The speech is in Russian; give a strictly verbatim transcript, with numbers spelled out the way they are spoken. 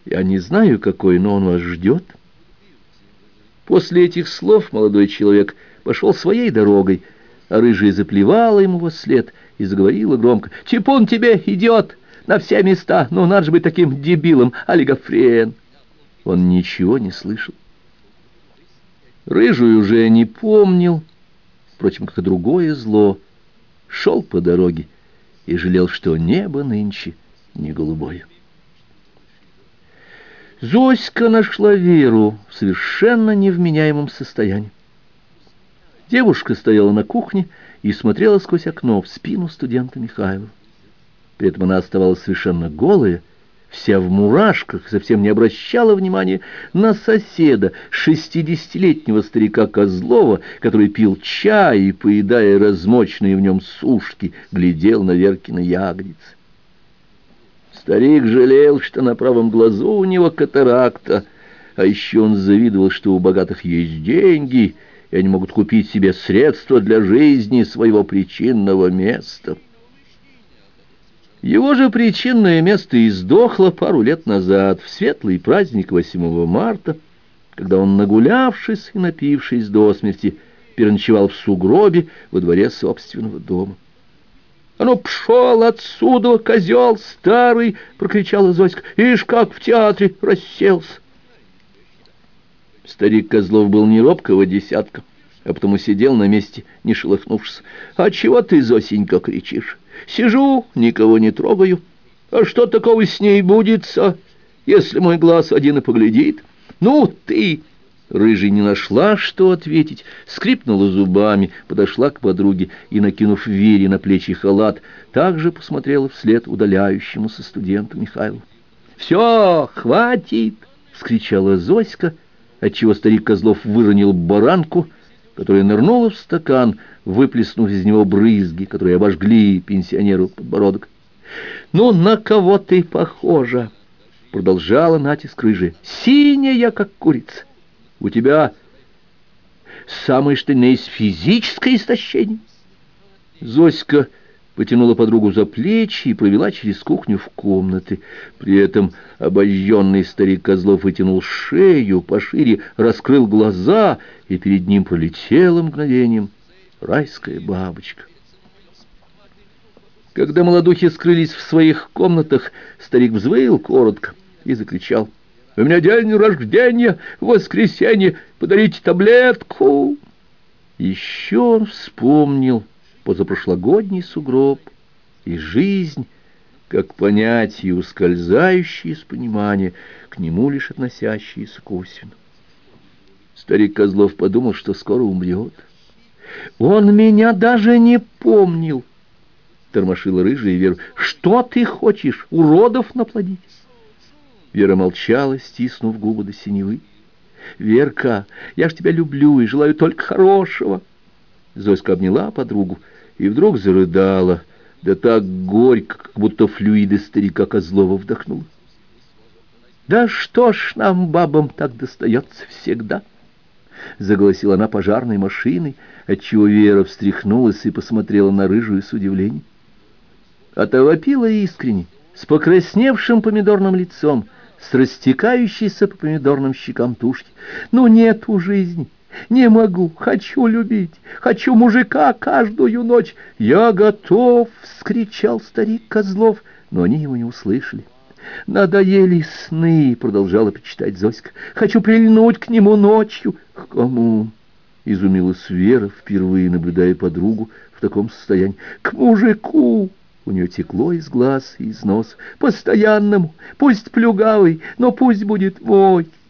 Я не знаю, какой, но он вас ждет. После этих слов молодой человек пошел своей дорогой, а рыжая заплевала ему во след и заговорила громко: «Типун тебе, идиот, на все места! Ну, надо же быть таким дебилом, олигофрен!» Он ничего не слышал. Рыжую уже не помнил, впрочем, как и другое зло. Шел по дороге и жалел, что небо нынче не голубое. Зоська нашла Веру в совершенно невменяемом состоянии. Девушка стояла на кухне и смотрела сквозь окно в спину студента Михайлова. При этом она оставалась совершенно голая, вся в мурашках, совсем не обращала внимания на соседа, шестидесятилетнего старика Козлова, который пил чай и, поедая размоченные в нем сушки, глядел на Веркины ягодицы. Старик жалел, что на правом глазу у него катаракта, а еще он завидовал, что у богатых есть деньги, и они могут купить себе средства для жизни своего причинного места. Его же причинное место издохло пару лет назад, в светлый праздник восьмого марта, когда он, нагулявшись и напившись до смерти, переночевал в сугробе во дворе собственного дома. — «А ну, пшел отсюда, козел старый! — прокричала Зоська. — Ишь, как в театре расселся! Старик Козлов был не робкого десятка, а потому сидел на месте, не шелохнувшись. — А чего ты, Зосенька, кричишь? Сижу, никого не трогаю. А что такого с ней будется, если мой глаз один и поглядит? Ну, ты... Рыжий не нашла, что ответить, скрипнула зубами, подошла к подруге и, накинув Вере на плечи халат, также посмотрела вслед удаляющемуся студенту Михайлу. — Все, хватит! — вскричала Зоська, отчего старик Козлов выронил баранку, которая нырнула в стакан, выплеснув из него брызги, которые обожгли пенсионеру подбородок. — Ну, на кого ты похожа? — продолжала натиск рыжая. — Синяя, как курица. У тебя самое что ни есть физическое истощение. Зоська потянула подругу за плечи и провела через кухню в комнаты. При этом обожженный старик Козлов вытянул шею пошире, раскрыл глаза, и перед ним пролетела мгновением райская бабочка. Когда молодухи скрылись в своих комнатах, старик взвыл коротко и закричал: — У меня день рождения, воскресенье, подарите таблетку. Еще он вспомнил позапрошлогодний сугроб и жизнь, как понятие, ускользающее из понимания, к нему лишь относящееся косвенно. Старик Козлов подумал, что скоро умрет. — Он меня даже не помнил, — тормошила рыжая Вера. — Что ты хочешь, уродов наплодить? Вера молчала, стиснув губы до синевы. — Верка, я ж тебя люблю и желаю только хорошего. Зоська обняла подругу и вдруг зарыдала, да так горько, как будто флюиды старика Козлова вдохнула. — Да что ж нам, бабам, так достается всегда? — заголосила она пожарной машиной, отчего Вера встряхнулась и посмотрела на рыжую с удивлением. А та вопила искренне, с покрасневшим помидорным лицом, с растекающейся по помидорным щекам тушки. — Ну нет у жизни, не могу, хочу любить, хочу мужика каждую ночь. — Я готов! — вскричал старик Козлов, но они его не услышали. — Надоели сны, — продолжала причитать Зоська. — Хочу прильнуть к нему ночью. — К кому? — изумилась Вера, впервые наблюдая подругу в таком состоянии. — К мужику! У нее текло из глаз и из носа. — Постоянному, пусть плюгавый, но пусть будет мой.